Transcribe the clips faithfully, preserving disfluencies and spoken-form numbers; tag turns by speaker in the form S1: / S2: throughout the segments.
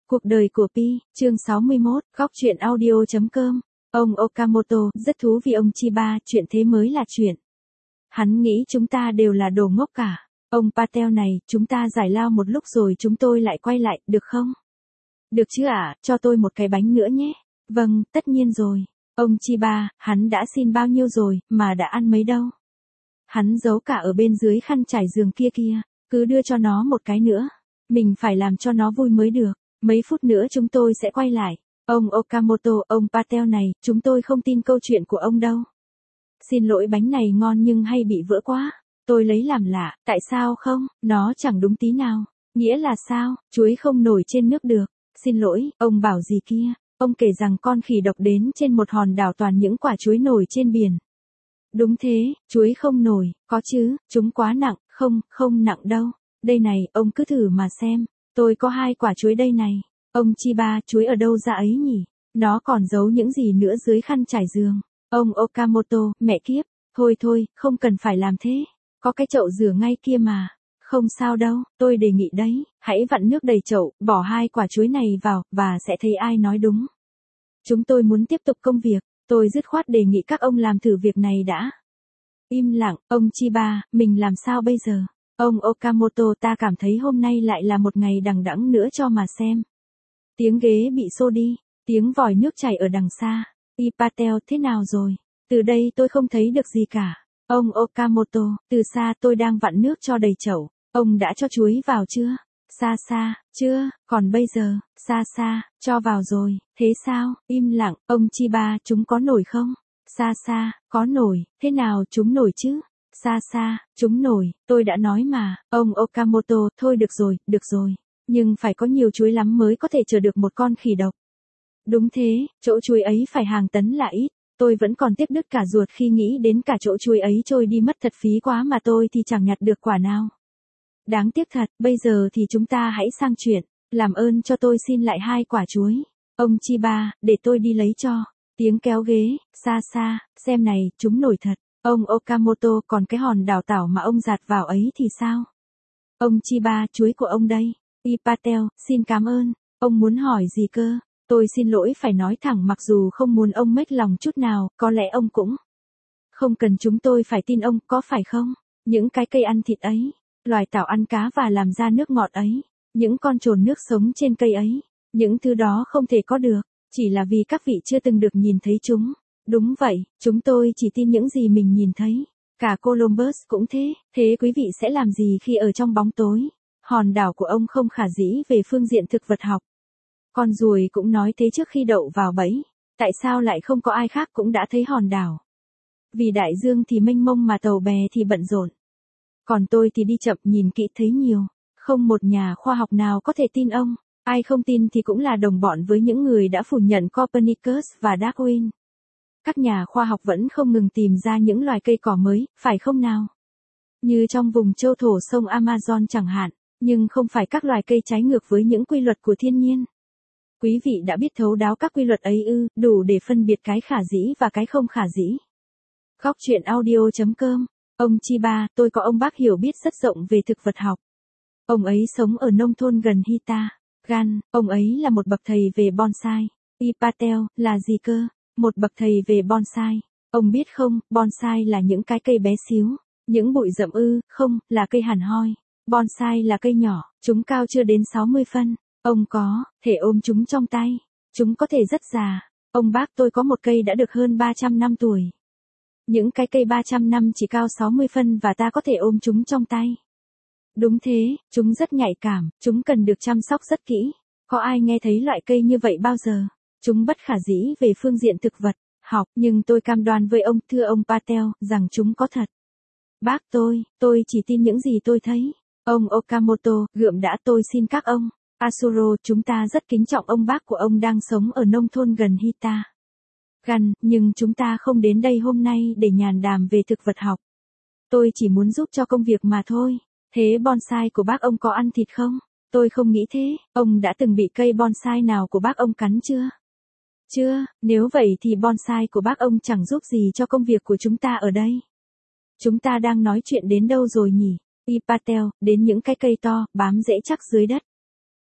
S1: Cuộc đời của Pi, chương sáu mươi mốt, góc truyện audio.com. Ông Okamoto, rất thú vị ông Chiba, chuyện thế mới là chuyện. Hắn nghĩ chúng ta đều là đồ ngốc cả. Ông Patel này, chúng ta giải lao một lúc rồi chúng tôi lại quay lại, được không? Được chứ ạ, à, cho tôi một cái bánh nữa nhé. Vâng, tất nhiên rồi. Ông Chiba, hắn đã xin bao nhiêu rồi, mà đã ăn mấy đâu. Hắn giấu cả ở bên dưới khăn trải giường kia kia, cứ đưa cho nó một cái nữa. Mình phải làm cho nó vui mới được. Mấy phút nữa chúng tôi sẽ quay lại. Ông Okamoto, ông Patel này, chúng tôi không tin câu chuyện của ông đâu. Xin lỗi, bánh này ngon nhưng hay bị vỡ quá. Tôi lấy làm lạ, tại sao không? Nó chẳng đúng tí nào. Nghĩa là sao? Chuối không nổi trên nước được. Xin lỗi, ông bảo gì kia? Ông kể rằng con khỉ độc đến trên một hòn đảo toàn những quả chuối nổi trên biển. Đúng thế, chuối không nổi, có chứ, chúng quá nặng, không, không nặng đâu. Đây này, ông cứ thử mà xem. Tôi có hai quả chuối đây này. Ông Chiba, chuối ở đâu ra ấy nhỉ? Nó còn giấu những gì nữa dưới khăn trải giường? Ông Okamoto, mẹ kiếp. Thôi thôi, không cần phải làm thế. Có cái chậu rửa ngay kia mà. Không sao đâu, tôi đề nghị đấy. Hãy vặn nước đầy chậu, bỏ hai quả chuối này vào, và sẽ thấy ai nói đúng. Chúng tôi muốn tiếp tục công việc. Tôi dứt khoát đề nghị các ông làm thử việc này đã. Im lặng, ông Chiba, mình làm sao bây giờ? Ông Okamoto, ta cảm thấy hôm nay lại là một ngày đằng đẵng nữa cho mà xem. Tiếng ghế bị xô đi, tiếng vòi nước chảy ở đằng xa. Y Patel, thế nào rồi? Từ đây tôi không thấy được gì cả. Ông Okamoto, từ xa tôi đang vặn nước cho đầy chậu. Ông đã cho chuối vào chưa? Xa xa, chưa, còn bây giờ, xa xa, cho vào rồi, thế sao? Im lặng, ông Chiba, chúng có nổi không? Xa xa, có nổi, thế nào chúng nổi chứ? Xa xa, chúng nổi, tôi đã nói mà. Ông Okamoto, thôi được rồi, được rồi. Nhưng phải có nhiều chuối lắm mới có thể chở được một con khỉ độc. Đúng thế, chỗ chuối ấy phải hàng tấn là ít. Tôi vẫn còn tiếc đứt cả ruột khi nghĩ đến cả chỗ chuối ấy trôi đi mất, thật phí quá mà tôi thì chẳng nhặt được quả nào. Đáng tiếc thật, bây giờ thì chúng ta hãy sang chuyện. Làm ơn cho tôi xin lại hai quả chuối. Ông Chiba, để tôi đi lấy cho. Tiếng kéo ghế, xa xa, xem này, chúng nổi thật. Ông Okamoto, còn cái hòn đảo tảo mà ông dạt vào ấy thì sao? Ông Chiba, chuối của ông đây. Y Patel, xin cảm ơn. Ông muốn hỏi gì cơ? Tôi xin lỗi phải nói thẳng, mặc dù không muốn ông mếch lòng chút nào, có lẽ ông cũng không cần chúng tôi phải tin ông, có phải không? Những cái cây ăn thịt ấy, loài tảo ăn cá và làm ra nước ngọt ấy, những con trồn nước sống trên cây ấy, những thứ đó không thể có được, chỉ là vì các vị chưa từng được nhìn thấy chúng. Đúng vậy, chúng tôi chỉ tin những gì mình nhìn thấy. Cả Columbus cũng thế, thế quý vị sẽ làm gì khi ở trong bóng tối? Hòn đảo của ông không khả dĩ về phương diện thực vật học. Con ruồi cũng nói thế trước khi đậu vào bẫy. Tại sao lại không có ai khác cũng đã thấy hòn đảo? Vì đại dương thì mênh mông mà tàu bè thì bận rộn. Còn tôi thì đi chậm, nhìn kỹ thấy nhiều. Không một nhà khoa học nào có thể tin ông. Ai không tin thì cũng là đồng bọn với những người đã phủ nhận Copernicus và Darwin. Các nhà khoa học vẫn không ngừng tìm ra những loài cây cỏ mới, phải không nào? Như trong vùng châu thổ sông Amazon chẳng hạn, nhưng không phải các loài cây trái ngược với những quy luật của thiên nhiên. Quý vị đã biết thấu đáo các quy luật ấy ư, đủ để phân biệt cái khả dĩ và cái không khả dĩ. Góc truyện audio.com. Ông Chiba, tôi có ông bác hiểu biết rất rộng về thực vật học. Ông ấy sống ở nông thôn gần Hita, Gan, ông ấy là một bậc thầy về bonsai. Y Patel, là gì cơ? Một bậc thầy về bonsai. Ông biết không, bonsai là những cái cây bé xíu. Những bụi rậm ư, không, là cây hàn hoi. Bonsai là cây nhỏ, chúng cao chưa đến sáu mươi phân. Ông có thể ôm chúng trong tay. Chúng có thể rất già. Ông bác tôi có một cây đã được hơn ba trăm năm tuổi. Những cái cây ba trăm năm chỉ cao sáu mươi phân và ta có thể ôm chúng trong tay. Đúng thế, chúng rất nhạy cảm, chúng cần được chăm sóc rất kỹ. Có ai nghe thấy loại cây như vậy bao giờ? Chúng bất khả dĩ về phương diện thực vật học, nhưng tôi cam đoan với ông, thưa ông Patel, rằng chúng có thật. Bác tôi, tôi chỉ tin những gì tôi thấy. Ông Okamoto, gượm đã, tôi xin các ông. Asuro, chúng ta rất kính trọng ông bác của ông đang sống ở nông thôn gần Hita, Gan, nhưng chúng ta không đến đây hôm nay để nhàn đàm về thực vật học. Tôi chỉ muốn giúp cho công việc mà thôi. Thế bonsai của bác ông có ăn thịt không? Tôi không nghĩ thế. Ông đã từng bị cây bonsai nào của bác ông cắn chưa? Chưa, nếu vậy thì bonsai của bác ông chẳng giúp gì cho công việc của chúng ta ở đây. Chúng ta đang nói chuyện đến đâu rồi nhỉ? Y Patel, đến những cái cây to, bám rễ chắc dưới đất.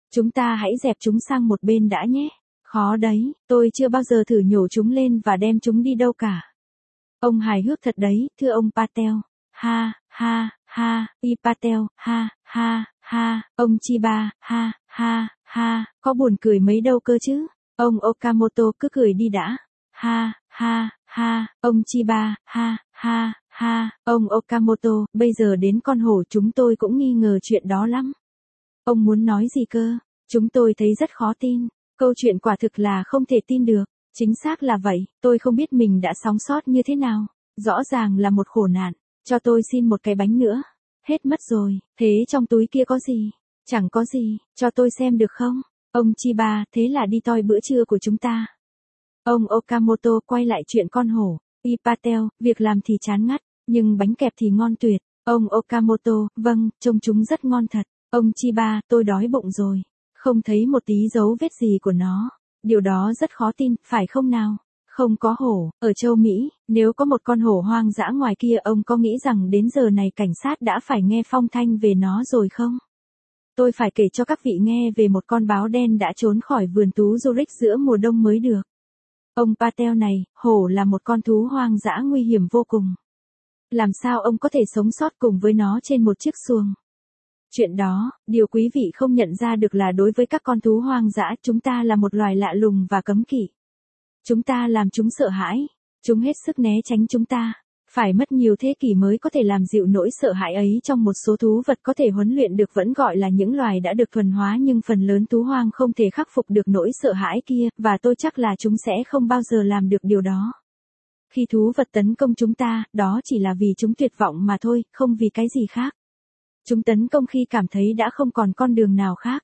S1: Chúng ta hãy dẹp chúng sang một bên đã nhé. Khó đấy, tôi chưa bao giờ thử nhổ chúng lên và đem chúng đi đâu cả. Ông hài hước thật đấy, thưa ông Patel. Ha, ha, ha, Y Patel, ha, ha, ha, ông Chiba, ha, ha, ha, có buồn cười mấy đâu cơ chứ. Ông Okamoto cứ cười đi đã. Ha, ha, ha, ông Chiba, ha, ha, ha, ông Okamoto, bây giờ đến con hổ chúng tôi cũng nghi ngờ chuyện đó lắm. Ông muốn nói gì cơ? Chúng tôi thấy rất khó tin. Câu chuyện quả thực là không thể tin được. Chính xác là vậy, tôi không biết mình đã sống sót như thế nào. Rõ ràng là một khổ nạn. Cho tôi xin một cái bánh nữa. Hết mất rồi, thế trong túi kia có gì? Chẳng có gì, cho tôi xem được không? Ông Chiba, thế là đi toi bữa trưa của chúng ta. Ông Okamoto quay lại chuyện con hổ. Y Patel, việc làm thì chán ngắt, nhưng bánh kẹp thì ngon tuyệt. Ông Okamoto, vâng, trông chúng rất ngon thật. Ông Chiba, tôi đói bụng rồi. Không thấy một tí dấu vết gì của nó. Điều đó rất khó tin, phải không nào? Không có hổ, ở châu Mỹ, nếu có một con hổ hoang dã ngoài kia ông có nghĩ rằng đến giờ này cảnh sát đã phải nghe phong thanh về nó rồi không? Tôi phải kể cho các vị nghe về một con báo đen đã trốn khỏi vườn thú Zurich giữa mùa đông mới được. Ông Patel này, hổ là một con thú hoang dã nguy hiểm vô cùng. Làm sao ông có thể sống sót cùng với nó trên một chiếc xuồng? Chuyện đó, điều quý vị không nhận ra được là đối với các con thú hoang dã chúng ta là một loài lạ lùng và cấm kỵ. Chúng ta làm chúng sợ hãi, chúng hết sức né tránh chúng ta. Phải mất nhiều thế kỷ mới có thể làm dịu nỗi sợ hãi ấy trong một số thú vật có thể huấn luyện được vẫn gọi là những loài đã được thuần hóa nhưng phần lớn thú hoang không thể khắc phục được nỗi sợ hãi kia, và tôi chắc là chúng sẽ không bao giờ làm được điều đó. Khi thú vật tấn công chúng ta, đó chỉ là vì chúng tuyệt vọng mà thôi, không vì cái gì khác. Chúng tấn công khi cảm thấy đã không còn con đường nào khác.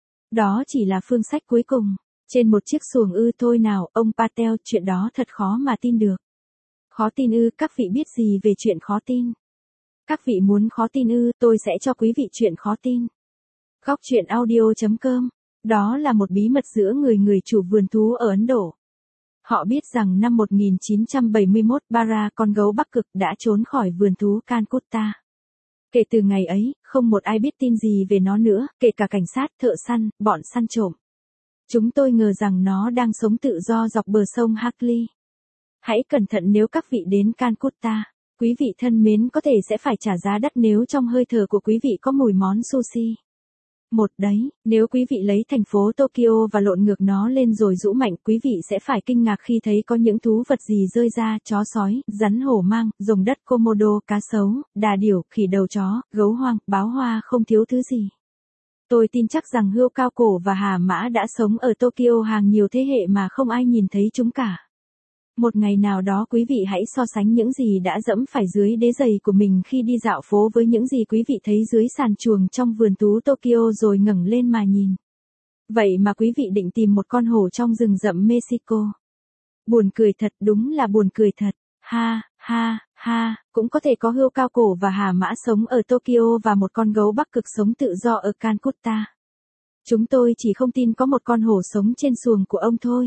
S1: Đó chỉ là phương sách cuối cùng. Trên một chiếc xuồng ư thôi nào, ông Patel, chuyện đó thật khó mà tin được. Khó tin ư, các vị biết gì về chuyện khó tin? Các vị muốn khó tin ư, tôi sẽ cho quý vị chuyện khó tin. Góc truyện audio chấm com. Đó là một bí mật giữa người người chủ vườn thú ở Ấn Độ. Họ biết rằng năm một nghìn chín trăm bảy mươi mốt, Bara, con gấu Bắc Cực, đã trốn khỏi vườn thú Calcutta. Kể từ ngày ấy, không một ai biết tin gì về nó nữa, kể cả cảnh sát, thợ săn, bọn săn trộm. Chúng tôi ngờ rằng nó đang sống tự do dọc bờ sông Hackley. Hãy cẩn thận nếu các vị đến Calcutta. Quý vị thân mến có thể sẽ phải trả giá đắt nếu trong hơi thở của quý vị có mùi món sushi. Một đấy, nếu quý vị lấy thành phố Tokyo và lộn ngược nó lên rồi rũ mạnh, quý vị sẽ phải kinh ngạc khi thấy có những thú vật gì rơi ra: chó sói, rắn hổ mang, rồng đất Komodo, cá sấu, đà điểu, khỉ đầu chó, gấu hoang, báo hoa, không thiếu thứ gì. Tôi tin chắc rằng hươu cao cổ và hà mã đã sống ở Tokyo hàng nhiều thế hệ mà không ai nhìn thấy chúng cả. Một ngày nào đó quý vị hãy so sánh những gì đã dẫm phải dưới đế giày của mình khi đi dạo phố với những gì quý vị thấy dưới sàn chuồng trong vườn thú Tokyo rồi ngẩng lên mà nhìn. Vậy mà quý vị định tìm một con hổ trong rừng rậm Mexico. Buồn cười thật, đúng là buồn cười thật. Ha, ha, ha, cũng có thể có hươu cao cổ và hà mã sống ở Tokyo và một con gấu Bắc Cực sống tự do ở Calcutta. Chúng tôi chỉ không tin có một con hổ sống trên xuồng của ông thôi.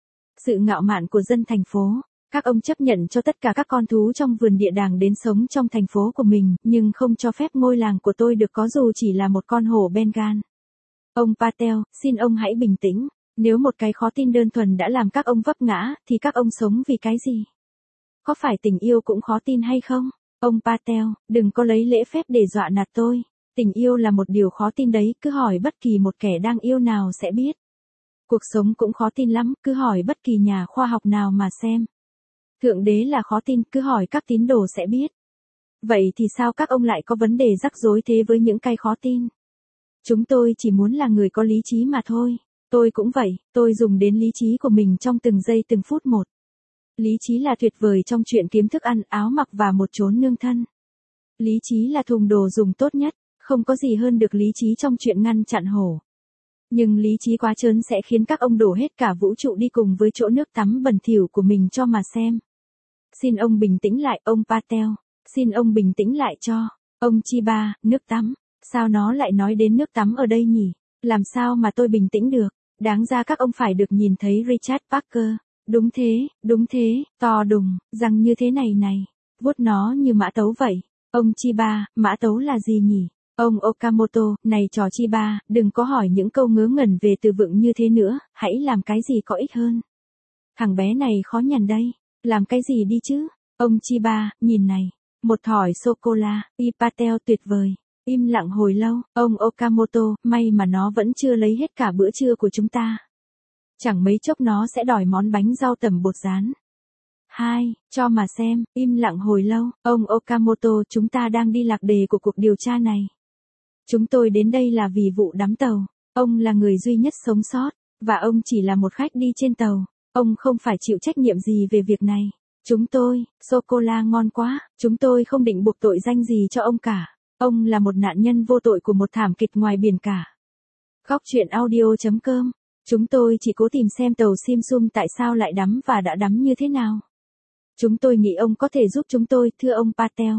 S1: Sự ngạo mạn của dân thành phố, các ông chấp nhận cho tất cả các con thú trong vườn địa đàng đến sống trong thành phố của mình, nhưng không cho phép ngôi làng của tôi được có dù chỉ là một con hổ Bengal. Ông Patel, xin ông hãy bình tĩnh, nếu một cái khó tin đơn thuần đã làm các ông vấp ngã, thì các ông sống vì cái gì? Có phải tình yêu cũng khó tin hay không? Ông Patel, đừng có lấy lễ phép để dọa nạt tôi. Tình yêu là một điều khó tin đấy, cứ hỏi bất kỳ một kẻ đang yêu nào sẽ biết. Cuộc sống cũng khó tin lắm, cứ hỏi bất kỳ nhà khoa học nào mà xem. Thượng đế là khó tin, cứ hỏi các tín đồ sẽ biết. Vậy thì sao các ông lại có vấn đề rắc rối thế với những cái khó tin? Chúng tôi chỉ muốn là người có lý trí mà thôi. Tôi cũng vậy, tôi dùng đến lý trí của mình trong từng giây từng phút một. Lý trí là tuyệt vời trong chuyện kiếm thức ăn, áo mặc và một chốn nương thân. Lý trí là thùng đồ dùng tốt nhất, không có gì hơn được lý trí trong chuyện ngăn chặn hổ. Nhưng lý trí quá trớn sẽ khiến các ông đổ hết cả vũ trụ đi cùng với chỗ nước tắm bẩn thỉu của mình cho mà xem. Xin ông bình tĩnh lại, ông Patel. Xin ông bình tĩnh lại cho. Ông Chiba, nước tắm. Sao nó lại nói đến nước tắm ở đây nhỉ? Làm sao mà tôi bình tĩnh được? Đáng ra các ông phải được nhìn thấy Richard Parker. Đúng thế, đúng thế, to đùng, răng như thế này này. Vuốt nó như mã tấu vậy. Ông Chiba, mã tấu là gì nhỉ? Ông Okamoto, này trò Chiba, đừng có hỏi những câu ngớ ngẩn về từ vựng như thế nữa, hãy làm cái gì có ích hơn. Thằng bé này khó nhằn đây, làm cái gì đi chứ? Ông Chiba, nhìn này, một thỏi sô-cô-la, Ipatel tuyệt vời. Im lặng hồi lâu, ông Okamoto, may mà nó vẫn chưa lấy hết cả bữa trưa của chúng ta. Chẳng mấy chốc nó sẽ đòi món bánh rau tẩm bột rán. Hai, cho mà xem, im lặng hồi lâu, ông Okamoto, chúng ta đang đi lạc đề của cuộc điều tra này. Chúng tôi đến đây là vì vụ đắm tàu. Ông là người duy nhất sống sót, và ông chỉ là một khách đi trên tàu. Ông không phải chịu trách nhiệm gì về việc này. Chúng tôi, sô-cô-la ngon quá, chúng tôi không định buộc tội danh gì cho ông cả. Ông là một nạn nhân vô tội của một thảm kịch ngoài biển cả. Góc truyện audio chấm com. Chúng tôi chỉ cố tìm xem tàu Simsum tại sao lại đắm và đã đắm như thế nào. Chúng tôi nghĩ ông có thể giúp chúng tôi, thưa ông Patel.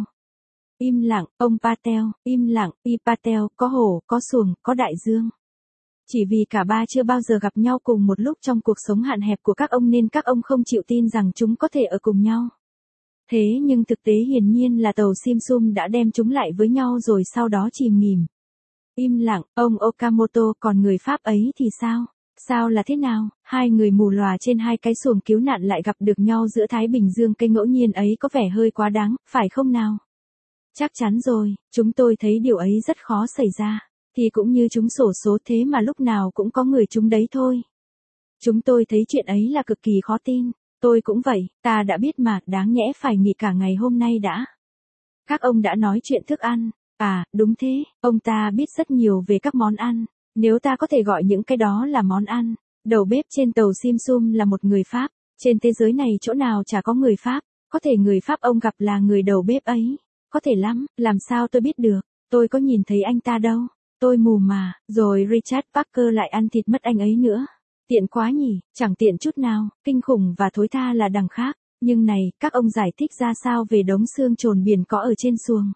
S1: Im lặng, ông Patel, im lặng, Y Patel, có hồ, có xuồng, có đại dương. Chỉ vì cả ba chưa bao giờ gặp nhau cùng một lúc trong cuộc sống hạn hẹp của các ông nên các ông không chịu tin rằng chúng có thể ở cùng nhau. Thế nhưng thực tế hiển nhiên là tàu Simsum đã đem chúng lại với nhau rồi sau đó chìm nghỉm. Im lặng, ông Okamoto, còn người Pháp ấy thì sao? Sao là thế nào? Hai người mù lòa trên hai cái xuồng cứu nạn lại gặp được nhau giữa Thái Bình Dương, cây ngẫu nhiên ấy có vẻ hơi quá đáng, phải không nào? Chắc chắn rồi, chúng tôi thấy điều ấy rất khó xảy ra. Thì cũng như chúng xổ số thế mà lúc nào cũng có người chúng đấy thôi. Chúng tôi thấy chuyện ấy là cực kỳ khó tin. Tôi cũng vậy, ta đã biết mà, đáng nhẽ phải nghỉ cả ngày hôm nay đã. Các ông đã nói chuyện thức ăn. À, đúng thế, ông ta biết rất nhiều về các món ăn. Nếu ta có thể gọi những cái đó là món ăn. Đầu bếp trên tàu Simsum là một người Pháp. Trên thế giới này chỗ nào chả có người Pháp. Có thể người Pháp ông gặp là người đầu bếp ấy. Có thể lắm, làm sao tôi biết được. Tôi có nhìn thấy anh ta đâu. Tôi mù mà, rồi Richard Parker lại ăn thịt mất anh ấy nữa. Tiện quá nhỉ, chẳng tiện chút nào, kinh khủng và thối tha là đằng khác. Nhưng này, các ông giải thích ra sao về đống xương trồn biển có ở trên xuồng?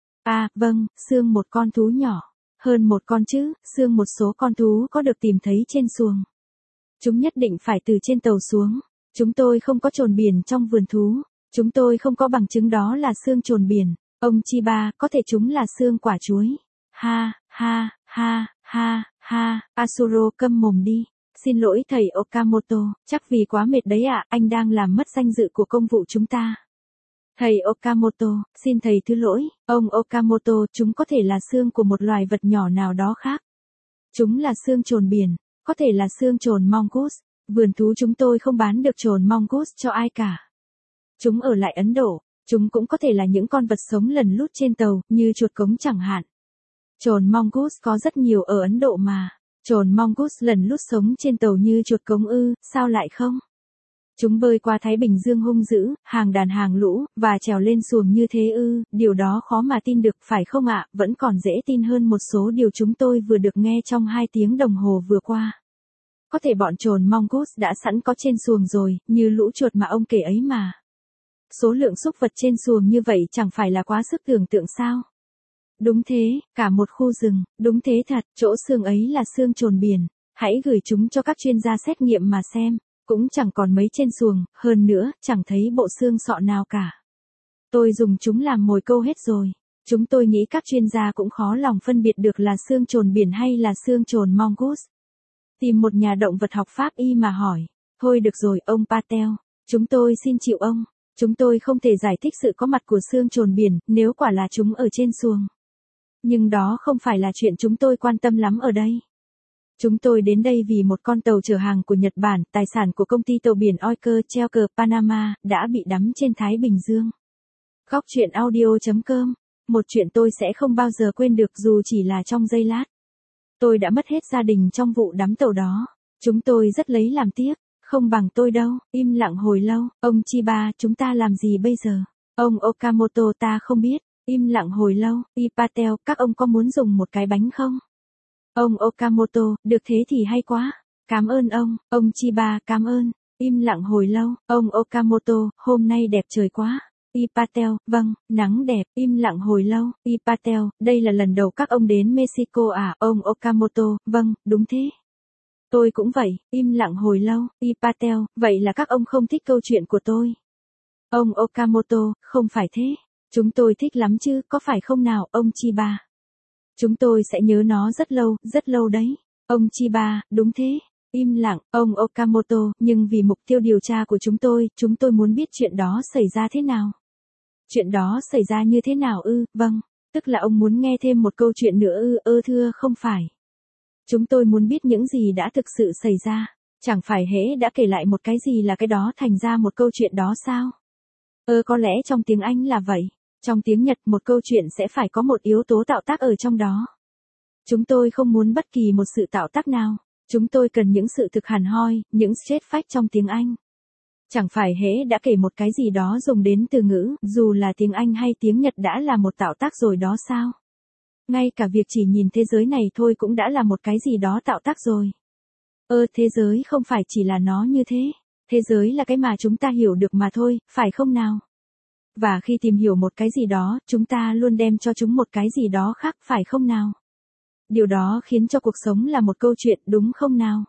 S1: À, vâng, xương một con thú nhỏ. Hơn một con chứ, xương một số con thú có được tìm thấy trên xuồng. Chúng nhất định phải từ trên tàu xuống. Chúng tôi không có trồn biển trong vườn thú. Chúng tôi không có bằng chứng đó là xương trồn biển. Ông Chiba, có thể chúng là xương quả chuối. Ha, ha, ha, ha, ha, Asuro câm mồm đi. Xin lỗi thầy Okamoto, chắc vì quá mệt đấy ạ, anh đang làm mất danh dự của công vụ chúng ta. Thầy Okamoto, xin thầy thứ lỗi, ông Okamoto, chúng có thể là xương của một loài vật nhỏ nào đó khác. Chúng là xương trồn biển, có thể là xương trồn mongoose. Vườn thú chúng tôi không bán được trồn mongoose cho ai cả. Chúng ở lại Ấn Độ, chúng cũng có thể là những con vật sống lẩn lút trên tàu, như chuột cống chẳng hạn. Trồn mongoose có rất nhiều ở Ấn Độ mà. Trồn mongoose lẩn lút sống trên tàu như chuột cống ư, sao lại không? Chúng bơi qua Thái Bình Dương hung dữ, hàng đàn hàng lũ, và trèo lên xuồng như thế ư, điều đó khó mà tin được phải không ạ, vẫn còn dễ tin hơn một số điều chúng tôi vừa được nghe trong hai tiếng đồng hồ vừa qua. Có thể bọn trồn mongoose đã sẵn có trên xuồng rồi, như lũ chuột mà ông kể ấy mà. Số lượng súc vật trên xuồng như vậy chẳng phải là quá sức tưởng tượng sao? Đúng thế, cả một khu rừng, đúng thế thật, chỗ xương ấy là xương trồn biển, hãy gửi chúng cho các chuyên gia xét nghiệm mà xem, cũng chẳng còn mấy trên xuồng, hơn nữa, chẳng thấy bộ xương sọ nào cả. Tôi dùng chúng làm mồi câu hết rồi, chúng tôi nghĩ các chuyên gia cũng khó lòng phân biệt được là xương trồn biển hay là xương trồn mongoose. Tìm một nhà động vật học pháp y mà hỏi, thôi được rồi ông Patel, chúng tôi xin chịu ông, chúng tôi không thể giải thích sự có mặt của xương trồn biển, nếu quả là chúng ở trên xuồng. Nhưng đó không phải là chuyện chúng tôi quan tâm lắm ở đây. Chúng tôi đến đây vì một con tàu chở hàng của Nhật Bản, tài sản của công ty tàu biển Oiker treo cờ Panama, đã bị đắm trên Thái Bình Dương. Góc truyện audio chấm com. Một chuyện tôi sẽ không bao giờ quên được dù chỉ là trong giây lát. Tôi đã mất hết gia đình trong vụ đắm tàu đó. Chúng tôi rất lấy làm tiếc. Không bằng tôi đâu. Im lặng hồi lâu. Ông Chiba, chúng ta làm gì bây giờ? Ông Okamoto, ta không biết. Im lặng hồi lâu. Ipatel, các ông có muốn dùng một cái bánh không? Ông Okamoto, được thế thì hay quá. Cảm ơn ông. Ông Chiba, cảm ơn. Im lặng hồi lâu. Ông Okamoto, hôm nay đẹp trời quá. Ipatel, vâng, nắng đẹp. Im lặng hồi lâu. Ipatel, đây là lần đầu các ông đến Mexico à? Ông Okamoto, vâng, đúng thế. Tôi cũng vậy. Im lặng hồi lâu. Ipatel, vậy là các ông không thích câu chuyện của tôi. Ông Okamoto, không phải thế. Chúng tôi thích lắm chứ, có phải không nào, ông Chiba? Chúng tôi sẽ nhớ nó rất lâu, rất lâu đấy. Ông Chiba, đúng thế. Im lặng, ông Okamoto, nhưng vì mục tiêu điều tra của chúng tôi, chúng tôi muốn biết chuyện đó xảy ra thế nào. Chuyện đó xảy ra như thế nào ư, vâng. Tức là ông muốn nghe thêm một câu chuyện nữa ư, ơ thưa không phải. Chúng tôi muốn biết những gì đã thực sự xảy ra. Chẳng phải hễ đã kể lại một cái gì là cái đó thành ra một câu chuyện đó sao? Ơ có lẽ trong tiếng Anh là vậy. Trong tiếng Nhật một câu chuyện sẽ phải có một yếu tố tạo tác ở trong đó. Chúng tôi không muốn bất kỳ một sự tạo tác nào. Chúng tôi cần những sự thực hẳn hoi, những straight fact trong tiếng Anh. Chẳng phải hễ đã kể một cái gì đó dùng đến từ ngữ, dù là tiếng Anh hay tiếng Nhật đã là một tạo tác rồi đó sao? Ngay cả việc chỉ nhìn thế giới này thôi cũng đã là một cái gì đó tạo tác rồi. Ơ thế giới không phải chỉ là nó như thế. Thế giới là cái mà chúng ta hiểu được mà thôi, phải không nào? Và khi tìm hiểu một cái gì đó, chúng ta luôn đem cho chúng một cái gì đó khác, phải không nào? Điều đó khiến cho cuộc sống là một câu chuyện, đúng không nào?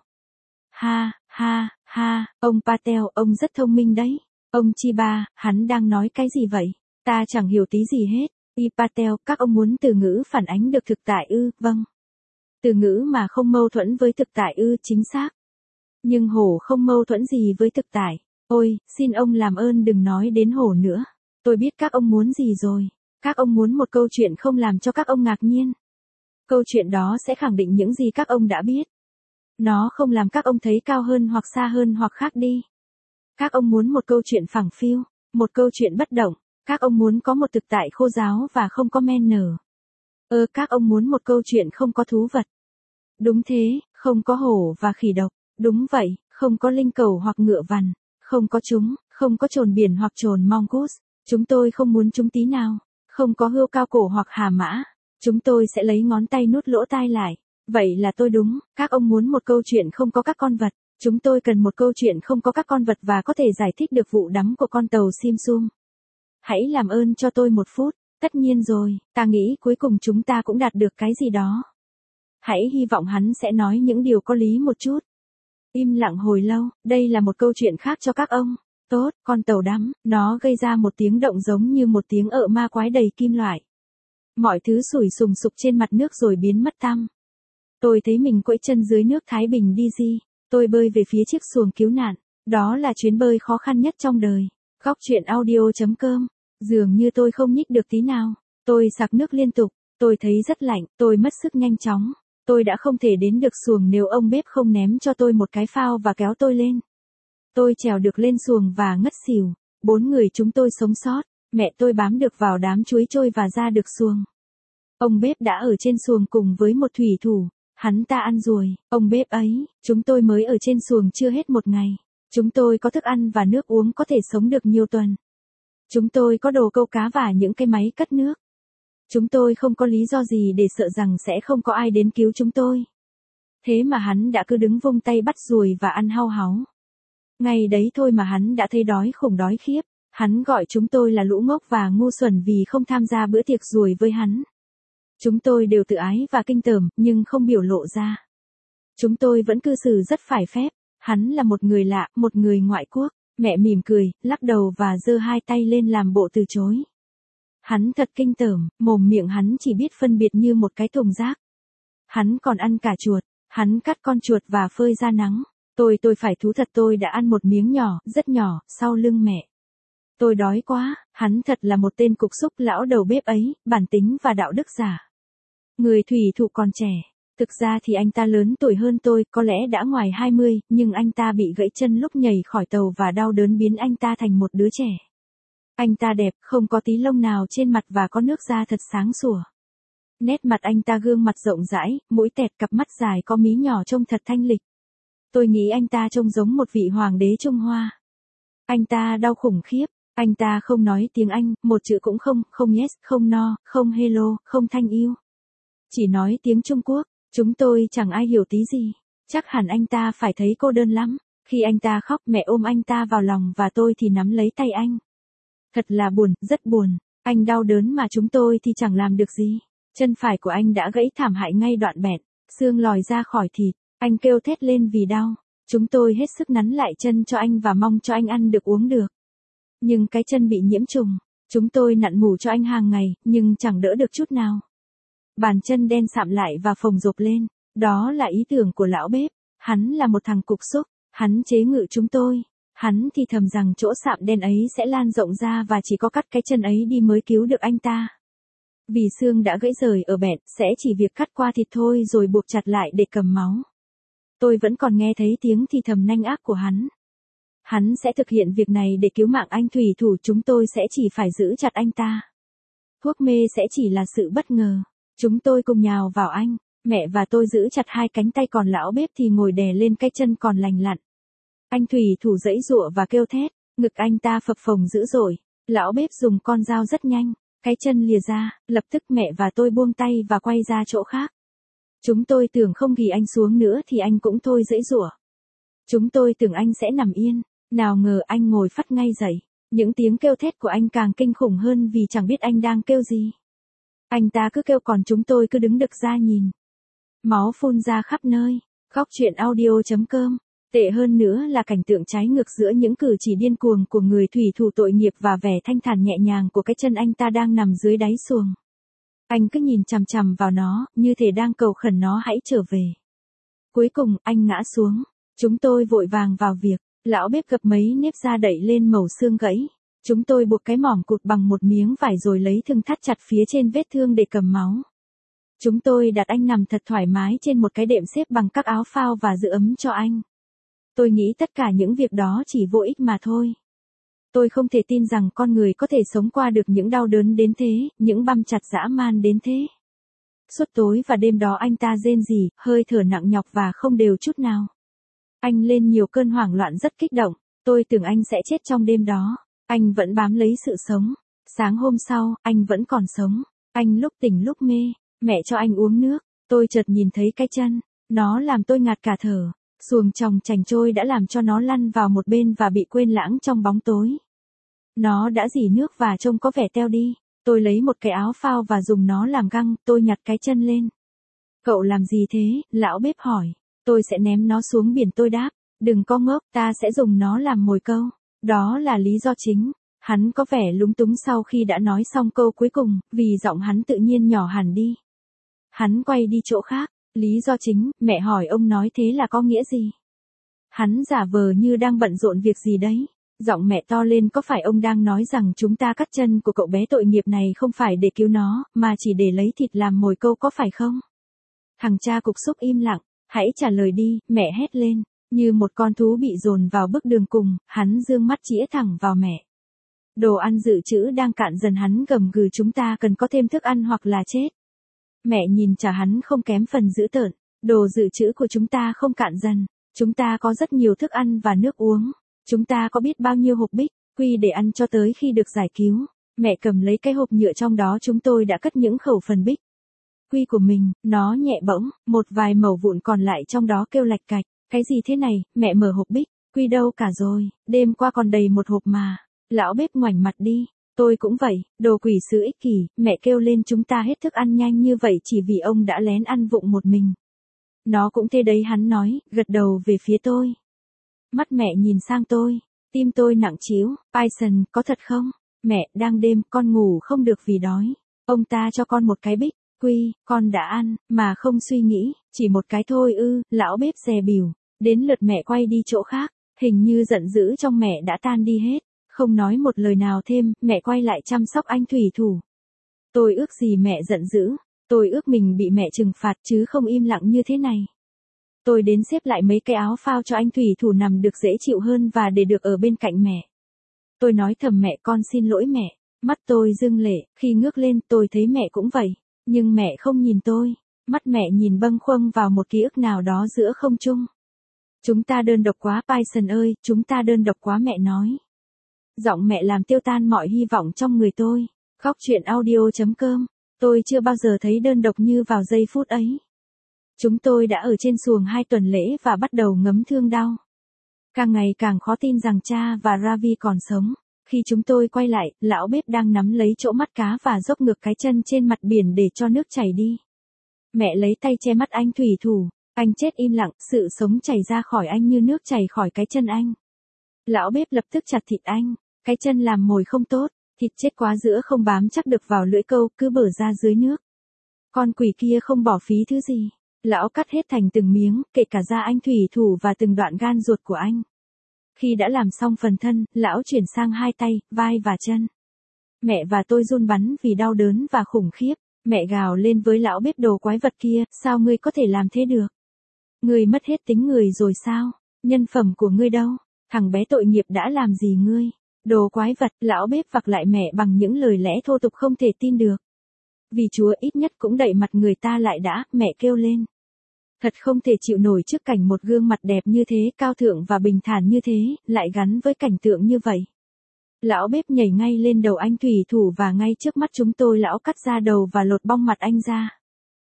S1: Ha, ha, ha, ông Patel, ông rất thông minh đấy. Ông Chiba, hắn đang nói cái gì vậy? Ta chẳng hiểu tí gì hết. Y Patel, các ông muốn từ ngữ phản ánh được thực tại ư, vâng. Từ ngữ mà không mâu thuẫn với thực tại ư, chính xác. Nhưng hổ không mâu thuẫn gì với thực tại. Ôi, xin ông làm ơn đừng nói đến hổ nữa. Tôi biết các ông muốn gì rồi. Các ông muốn một câu chuyện không làm cho các ông ngạc nhiên. Câu chuyện đó sẽ khẳng định những gì các ông đã biết. Nó không làm các ông thấy cao hơn hoặc xa hơn hoặc khác đi. Các ông muốn một câu chuyện phẳng phiu, một câu chuyện bất động. Các ông muốn có một thực tại khô ráo và không có men nở. Ơ các ông muốn một câu chuyện không có thú vật. Đúng thế, không có hổ và khỉ độc. Đúng vậy, không có linh cẩu hoặc ngựa vằn. Không có chúng, không có trồn biển hoặc trồn mongoose. Chúng tôi không muốn chúng tí nào. Không có hươu cao cổ hoặc hà mã. Chúng tôi sẽ lấy ngón tay nút lỗ tai lại. Vậy là tôi đúng, các ông muốn một câu chuyện không có các con vật. Chúng tôi cần một câu chuyện không có các con vật và có thể giải thích được vụ đắm của con tàu Simsum. Hãy làm ơn cho tôi một phút. Tất nhiên rồi, ta nghĩ cuối cùng chúng ta cũng đạt được cái gì đó. Hãy hy vọng hắn sẽ nói những điều có lý một chút. Im lặng hồi lâu, đây là một câu chuyện khác cho các ông. Tốt, con tàu đắm, nó gây ra một tiếng động giống như một tiếng ợ ma quái đầy kim loại. Mọi thứ sủi sùng sục trên mặt nước rồi biến mất tăm. Tôi thấy mình quẫy chân dưới nước Thái Bình đi di. Tôi bơi về phía chiếc xuồng cứu nạn. Đó là chuyến bơi khó khăn nhất trong đời. Góc chuyện audio chấm com. Dường như tôi không nhích được tí nào. Tôi sặc nước liên tục. Tôi thấy rất lạnh. Tôi mất sức nhanh chóng. Tôi đã không thể đến được xuồng nếu ông bếp không ném cho tôi một cái phao và kéo tôi lên. Tôi trèo được lên xuồng và ngất xỉu. Bốn người chúng tôi sống sót. Mẹ tôi bám được vào đám chuối trôi và ra được xuồng. Ông bếp đã ở trên xuồng cùng với một thủy thủ. Hắn ta ăn ruồi. Ông bếp ấy, chúng tôi mới ở trên xuồng chưa hết một ngày. Chúng tôi có thức ăn và nước uống có thể sống được nhiều tuần. Chúng tôi có đồ câu cá và những cái máy cất nước. Chúng tôi không có lý do gì để sợ rằng sẽ không có ai đến cứu chúng tôi. Thế mà hắn đã cứ đứng vung tay bắt ruồi và ăn hau háu. Ngày đấy thôi mà hắn đã thấy đói khủng đói khiếp. Hắn gọi chúng tôi là lũ ngốc và ngu xuẩn vì không tham gia bữa tiệc ruồi với hắn. Chúng tôi đều tự ái và kinh tởm, nhưng không biểu lộ ra. Chúng tôi vẫn cư xử rất phải phép. Hắn là một người lạ, một người ngoại quốc. Mẹ mỉm cười, lắc đầu và giơ hai tay lên làm bộ từ chối. Hắn thật kinh tởm, mồm miệng hắn chỉ biết phân biệt như một cái thùng rác. Hắn còn ăn cả chuột. Hắn cắt con chuột và phơi ra nắng. Tôi tôi phải thú thật tôi đã ăn một miếng nhỏ, rất nhỏ, sau lưng mẹ. Tôi đói quá, hắn thật là một tên cục súc lão đầu bếp ấy, bản tính và đạo đức giả. Người thủy thủ còn trẻ. Thực ra thì anh ta lớn tuổi hơn tôi, có lẽ đã ngoài hai mươi, nhưng anh ta bị gãy chân lúc nhảy khỏi tàu và đau đớn biến anh ta thành một đứa trẻ. Anh ta đẹp, không có tí lông nào trên mặt và có nước da thật sáng sủa. Nét mặt anh ta gương mặt rộng rãi, mũi tẹt, cặp mắt dài có mí nhỏ trông thật thanh lịch. Tôi nghĩ anh ta trông giống một vị hoàng đế Trung Hoa. Anh ta đau khủng khiếp. Anh ta không nói tiếng Anh, một chữ cũng không, không yes, không no, không hello, không thank you. Chỉ nói tiếng Trung Quốc. Chúng tôi chẳng ai hiểu tí gì. Chắc hẳn anh ta phải thấy cô đơn lắm. Khi anh ta khóc mẹ ôm anh ta vào lòng và tôi thì nắm lấy tay anh. Thật là buồn, rất buồn. Anh đau đớn mà chúng tôi thì chẳng làm được gì. Chân phải của anh đã gãy thảm hại ngay đoạn bẹt. Xương lòi ra khỏi thịt. Anh kêu thét lên vì đau. Chúng tôi hết sức nắn lại chân cho anh và mong cho anh ăn được uống được. Nhưng cái chân bị nhiễm trùng. Chúng tôi nặn mủ cho anh hàng ngày, nhưng chẳng đỡ được chút nào. bàn chân đen sạm lại và phồng rộp lên. Đó là ý tưởng của lão bếp. Hắn là một thằng cục súc, hắn chế ngự chúng tôi. Hắn thì thầm rằng chỗ sạm đen ấy sẽ lan rộng ra và chỉ có cắt cái chân ấy đi mới cứu được anh ta. Vì xương đã gãy rời ở bẹn, sẽ chỉ việc cắt qua thịt thôi rồi buộc chặt lại để cầm máu. Tôi vẫn còn nghe thấy tiếng thì thầm nanh ác của hắn. Hắn sẽ thực hiện việc này để cứu mạng anh thủy thủ, chúng tôi sẽ chỉ phải giữ chặt anh ta. Thuốc mê sẽ chỉ là sự bất ngờ. Chúng tôi cùng nhào vào anh, mẹ và tôi giữ chặt hai cánh tay, còn lão bếp thì ngồi đè lên cái chân còn lành lặn. Anh thủy thủ giãy giụa và kêu thét, ngực anh ta phập phồng dữ dội. Lão bếp dùng con dao rất nhanh, cái chân lìa ra, lập tức mẹ và tôi buông tay và quay ra chỗ khác. Chúng tôi tưởng không ghi anh xuống nữa thì anh cũng thôi giãy giụa. Chúng tôi tưởng anh sẽ nằm yên, nào ngờ anh ngồi phắt ngay dậy. Những tiếng kêu thét của anh càng kinh khủng hơn vì chẳng biết anh đang kêu gì. Anh ta cứ kêu còn chúng tôi cứ đứng đực ra nhìn. Máu phun ra khắp nơi. Góc truyện audio chấm com. Tệ hơn nữa là cảnh tượng trái ngược giữa những cử chỉ điên cuồng của người thủy thủ tội nghiệp và vẻ thanh thản nhẹ nhàng của cái chân anh ta đang nằm dưới đáy xuồng. Anh cứ nhìn chằm chằm vào nó, như thể đang cầu khẩn nó hãy trở về. Cuối cùng, anh ngã xuống. Chúng tôi vội vàng vào việc. Lão bếp gập mấy nếp da đậy lên mẩu xương gãy. Chúng tôi buộc cái mỏm cụt bằng một miếng vải rồi lấy thừng thắt chặt phía trên vết thương để cầm máu. Chúng tôi đặt anh nằm thật thoải mái trên một cái đệm xếp bằng các áo phao và giữ ấm cho anh. Tôi nghĩ tất cả những việc đó chỉ vô ích mà thôi. Tôi không thể tin rằng con người có thể sống qua được những đau đớn đến thế, những băm chặt dã man đến thế. Suốt tối và đêm đó anh ta rên rỉ, hơi thở nặng nhọc và không đều chút nào. Anh lên nhiều cơn hoảng loạn rất kích động, tôi tưởng anh sẽ chết trong đêm đó. Anh vẫn bám lấy sự sống. Sáng hôm sau, anh vẫn còn sống. Anh lúc tỉnh lúc mê, mẹ cho anh uống nước, tôi chợt nhìn thấy cái chân. Nó làm tôi ngạt cả thở. Xuồng chòng chành trôi đã làm cho nó lăn vào một bên và bị quên lãng trong bóng tối. Nó đã rỉ nước và trông có vẻ teo đi. Tôi lấy một cái áo phao và dùng nó làm găng, tôi nhặt cái chân lên. Cậu làm gì thế? Lão bếp hỏi. Tôi sẽ ném nó xuống biển, tôi đáp. Đừng có ngốc, ta sẽ dùng nó làm mồi câu. Đó là lý do chính. Hắn có vẻ lúng túng sau khi đã nói xong câu cuối cùng, vì giọng hắn tự nhiên nhỏ hẳn đi. Hắn quay đi chỗ khác. Lý do chính, mẹ hỏi ông nói thế là có nghĩa gì? Hắn giả vờ như đang bận rộn việc gì đấy. Giọng mẹ to lên, có phải ông đang nói rằng chúng ta cắt chân của cậu bé tội nghiệp này không phải để cứu nó, mà chỉ để lấy thịt làm mồi câu có phải không? Thằng cha cục súc im lặng, hãy trả lời đi, mẹ hét lên. Như một con thú bị dồn vào bước đường cùng, hắn dương mắt chĩa thẳng vào mẹ. Đồ ăn dự trữ đang cạn dần, hắn gầm gừ, chúng ta cần có thêm thức ăn hoặc là chết. Mẹ nhìn trả hắn không kém phần dữ tợn. Đồ dự trữ của chúng ta không cạn dần. Chúng ta có rất nhiều thức ăn và nước uống. Chúng ta có biết bao nhiêu hộp bích, quy để ăn cho tới khi được giải cứu. Mẹ cầm lấy cái hộp nhựa trong đó chúng tôi đã cất những khẩu phần bích quy của mình, nó nhẹ bỗng, một vài mẩu vụn còn lại trong đó kêu lạch cạch. Cái gì thế này? Mẹ mở hộp bích quy đâu cả rồi, đêm qua còn đầy một hộp mà. Lão bếp ngoảnh mặt đi. Tôi cũng vậy, đồ quỷ sứ ích kỷ, mẹ kêu lên, chúng ta hết thức ăn nhanh như vậy chỉ vì ông đã lén ăn vụng một mình. Nó cũng thế đấy, hắn nói, gật đầu về phía tôi. Mắt mẹ nhìn sang tôi, tim tôi nặng trĩu. Python, có thật không? Mẹ, đang đêm, con ngủ không được vì đói. Ông ta cho con một cái bích quy, con đã ăn, mà không suy nghĩ, chỉ một cái thôi ư? Lão bếp dè bỉu. Đến lượt mẹ quay đi chỗ khác, hình như giận dữ trong mẹ đã tan đi hết. Không nói một lời nào thêm, mẹ quay lại chăm sóc anh thủy thủ. Tôi ước gì mẹ giận dữ, tôi ước mình bị mẹ trừng phạt chứ không im lặng như thế này. Tôi đến xếp lại mấy cái áo phao cho anh thủy thủ nằm được dễ chịu hơn và để được ở bên cạnh mẹ. Tôi nói thầm, mẹ, con xin lỗi mẹ. Mắt tôi rưng lệ, khi ngước lên tôi thấy mẹ cũng vậy, nhưng mẹ không nhìn tôi. Mắt mẹ nhìn bâng khuâng vào một ký ức nào đó giữa không trung. Chúng ta đơn độc quá Python ơi, chúng ta đơn độc quá, mẹ nói. Giọng mẹ làm tiêu tan mọi hy vọng trong người tôi. Góc truyện audio chấm com. Tôi chưa bao giờ thấy đơn độc như vào giây phút ấy. Chúng tôi đã ở trên xuồng hai tuần lễ và bắt đầu ngấm thương đau. Càng ngày càng khó tin rằng cha và Ravi còn sống. Khi chúng tôi quay lại, lão bếp đang nắm lấy chỗ mắt cá và dốc ngược cái chân trên mặt biển để cho nước chảy đi. Mẹ lấy tay che mắt anh thủy thủ. Anh chết im lặng, sự sống chảy ra khỏi anh như nước chảy khỏi cái chân anh. Lão bếp lập tức chặt thịt anh. Cái chân làm mồi không tốt, thịt chết quá giữa không bám chắc được vào lưỡi câu, cứ bở ra dưới nước. Con quỷ kia không bỏ phí thứ gì. Lão cắt hết thành từng miếng, kể cả da anh thủy thủ và từng đoạn gan ruột của anh. Khi đã làm xong phần thân, lão chuyển sang hai tay, vai và chân. Mẹ và tôi run bắn vì đau đớn và khủng khiếp. Mẹ gào lên với lão bếp đồ quái vật kia, sao ngươi có thể làm thế được? Ngươi mất hết tính người rồi sao? Nhân phẩm của ngươi đâu? Thằng bé tội nghiệp đã làm gì ngươi? Đồ quái vật, lão bếp vặc lại mẹ bằng những lời lẽ thô tục không thể tin được. Vì Chúa ít nhất cũng đậy mặt người ta lại đã, mẹ kêu lên. Thật không thể chịu nổi trước cảnh một gương mặt đẹp như thế, cao thượng và bình thản như thế, lại gắn với cảnh tượng như vậy. Lão bếp nhảy ngay lên đầu anh thủy thủ và ngay trước mắt chúng tôi lão cắt ra đầu và lột bong mặt anh ra.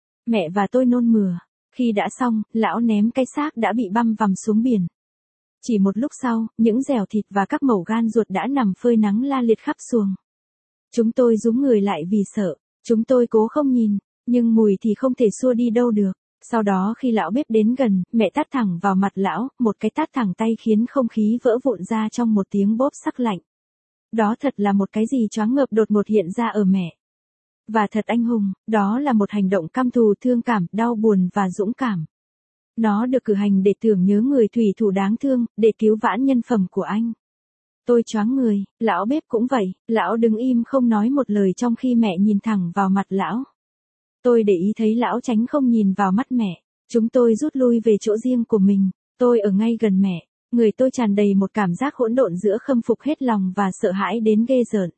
S1: Mẹ và tôi nôn mửa. Khi đã xong, lão ném cái xác đã bị băm vằm xuống biển. Chỉ một lúc sau, những dẻo thịt và các mẩu gan ruột đã nằm phơi nắng la liệt khắp xuồng. Chúng tôi rúm người lại vì sợ. Chúng tôi cố không nhìn, nhưng mùi thì không thể xua đi đâu được. Sau đó khi lão bếp đến gần, mẹ tát thẳng vào mặt lão, một cái tát thẳng tay khiến không khí vỡ vụn ra trong một tiếng bốp sắc lạnh. Đó thật là một cái gì choáng ngợp đột ngột hiện ra ở mẹ. Và thật anh hùng, đó là một hành động căm thù thương cảm, đau buồn và dũng cảm. Nó được cử hành để tưởng nhớ người thủy thủ đáng thương, để cứu vãn nhân phẩm của anh. Tôi choáng người, lão bếp cũng vậy, lão đứng im không nói một lời trong khi mẹ nhìn thẳng vào mặt lão. Tôi để ý thấy lão tránh không nhìn vào mắt mẹ. Chúng tôi rút lui về chỗ riêng của mình. Tôi ở ngay gần mẹ. Người tôi tràn đầy một cảm giác hỗn độn giữa khâm phục hết lòng và sợ hãi đến ghê rợn.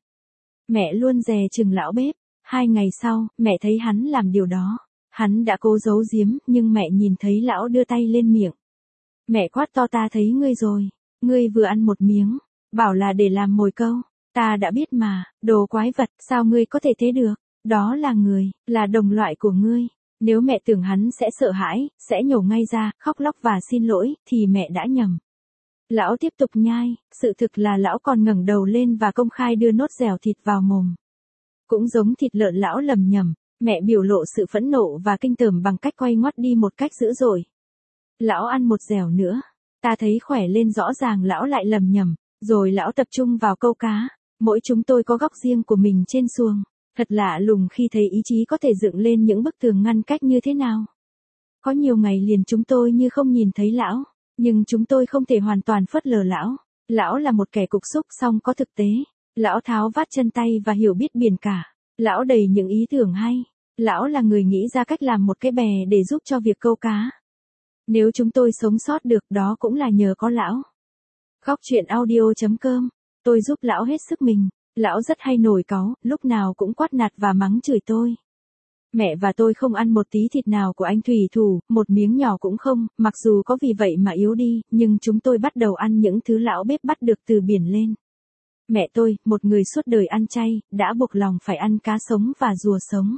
S1: Mẹ luôn dè chừng lão bếp. Hai ngày sau, mẹ thấy hắn làm điều đó. Hắn đã cố giấu giếm, nhưng mẹ nhìn thấy lão đưa tay lên miệng. Mẹ quát to, ta thấy ngươi rồi. Ngươi vừa ăn một miếng. Bảo là để làm mồi câu. Ta đã biết mà, đồ quái vật, sao ngươi có thể thế được? Đó là người, là đồng loại của ngươi. Nếu mẹ tưởng hắn sẽ sợ hãi, sẽ nhổ ngay ra, khóc lóc và xin lỗi, thì mẹ đã nhầm. Lão tiếp tục nhai, sự thực là lão còn ngẩng đầu lên và công khai đưa nốt dẻo thịt vào mồm. Cũng giống thịt lợn lão lầm nhầm, mẹ biểu lộ sự phẫn nộ và kinh tởm bằng cách quay ngoắt đi một cách dữ dội. Lão ăn một dẻo nữa, ta thấy khỏe lên rõ ràng lão lại lầm nhầm, rồi lão tập trung vào câu cá. Mỗi chúng tôi có góc riêng của mình trên xuồng. Thật lạ lùng khi thấy ý chí có thể dựng lên những bức tường ngăn cách như thế nào. Có nhiều ngày liền chúng tôi như không nhìn thấy lão, nhưng chúng tôi không thể hoàn toàn phớt lờ lão. Lão là một kẻ cục xúc song có thực tế. Lão tháo vát chân tay và hiểu biết biển cả. Lão đầy những ý tưởng hay. Lão là người nghĩ ra cách làm một cái bè để giúp cho việc câu cá. Nếu chúng tôi sống sót được đó cũng là nhờ có lão. Góc truyện audio chấm com. Tôi giúp lão hết sức mình. Lão rất hay nổi cáu, lúc nào cũng quát nạt và mắng chửi tôi. Mẹ và tôi không ăn một tí thịt nào của anh thủy thủ, một miếng nhỏ cũng không, mặc dù có vì vậy mà yếu đi, nhưng chúng tôi bắt đầu ăn những thứ lão bếp bắt được từ biển lên. Mẹ tôi, một người suốt đời ăn chay, đã buộc lòng phải ăn cá sống và rùa sống.